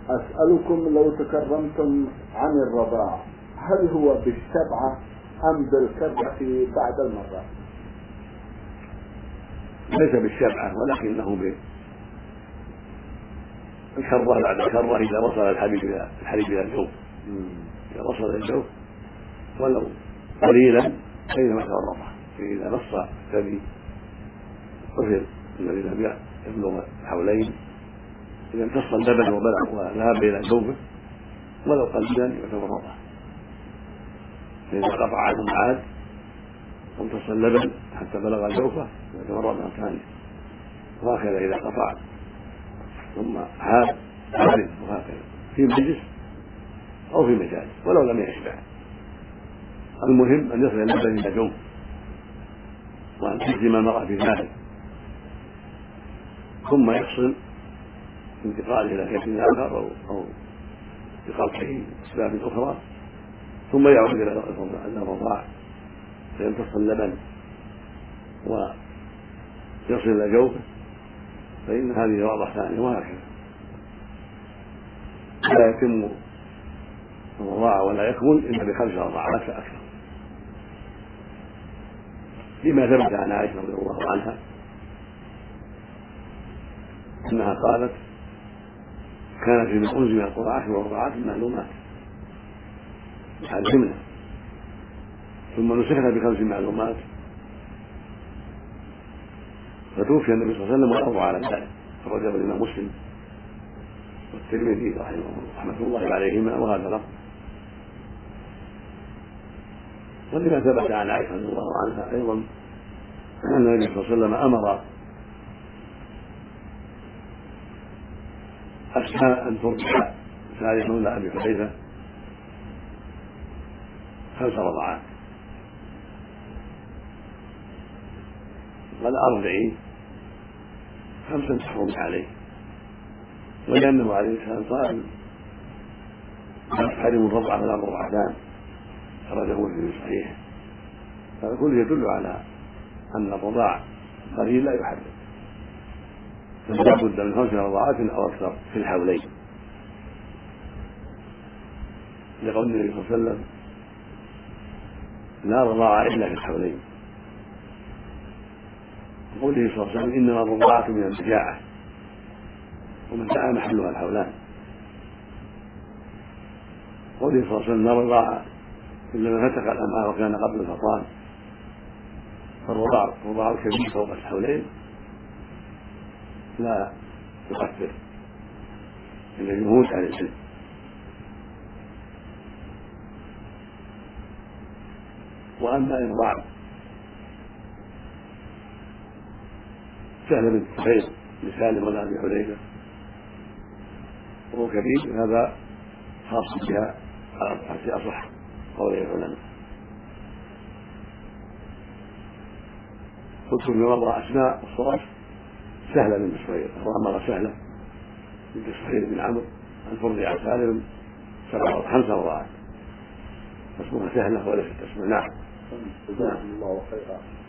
أسألكم لو تكرمتم عن الرضاع هل هو بالسبعة أم بالكرة بعد المرة؟ ليس بالسبعة ولكنه بالكرة بعد الكرة إذا وصل الحليب إلى الجوف. إذا وصل الجوف ولو قليلا بينما تورطه، فإذا نص الثدي الطفل الذي لم يبلغ الحولين إذا امتص اللبن وبلغ وذهب إلى جوفه ولو قليلا يتورطه، فإذا قطع عنه عاد وامتص اللبن حتى بلغ جوفه يتورط مرة ثانية، وهكذا إذا قطع ثم عاد وهكذا في مجلس أو في مجال ولو لم يشبع. المهم أن يصل اللبن إلى جوف وأن تجزم المرأة في ذلك، ثم يفصل انتقاله إلى كيس آخر أو بقلقه أسباب أخرى، ثم يعود إلى الرضاع فيمتص اللبن ويصل إلى جوفه، فإن هذه رضعة ثانية، وهكذا لا يتم الرضاعة ولا يكمل إلا ب5 رضعات فأكثر، لما ثبت عن عائشة رضي الله عنها أنها قالت: كان فيما أنزل من القرآن 10 رضعات معلومات علمنا، ثم نسخت ب5 معلومات، فتوفي النبي صلى الله عليه وسلم والأرض على ذلك. أخرجه الإمام مسلم والترمذي رحمة الله عليهما وهذا لفظ. ولما ثبت عن عائشة رضي الله عنها أيضا أن النبي صلى الله عليه وسلم أمر أسماء أن ترضع سالم مولى أبي حذيفة 5 رضعات، قال: أرضعي 5 تحرم عليه، ولأنه عليه السلام قال: لا تحرم الرضع ولا الرضعتان، خرجه في صحيح. هذا كله يدل على أن الرضاع قليل لا يحرم، فلا بد من 5 رضعات أو أكثر في الحولين، لقول النبي صلى الله عليه وسلم: لا رضاع إلا في الحولين، وقوله صلى الله عليه وسلم: إنما الرضاعة من المجاعة، ومتاع محلها الحولان. قوله صلى الله عليه وسلم: لا رضاعة إلا من فتق الأمعاء وكان قبل الفطام، فالرضاع الكبير فوق الحولين لا يؤثر إلا جهود أهل العلم. وأما إرضاع سهل بن سهيل لسالم ولا أبي حذيفة وهو كبير، هذا خاص بها على أصح قول العلماء. قلت من وضع أسماء الصراف سهلة بنت سهيل، وأمر سهلة بنت سهيل بن عمرو أن ترضع سالم 5 رضعات، اسمها سهلة وليست اسمها. نعم. جزاكم الله خيرا.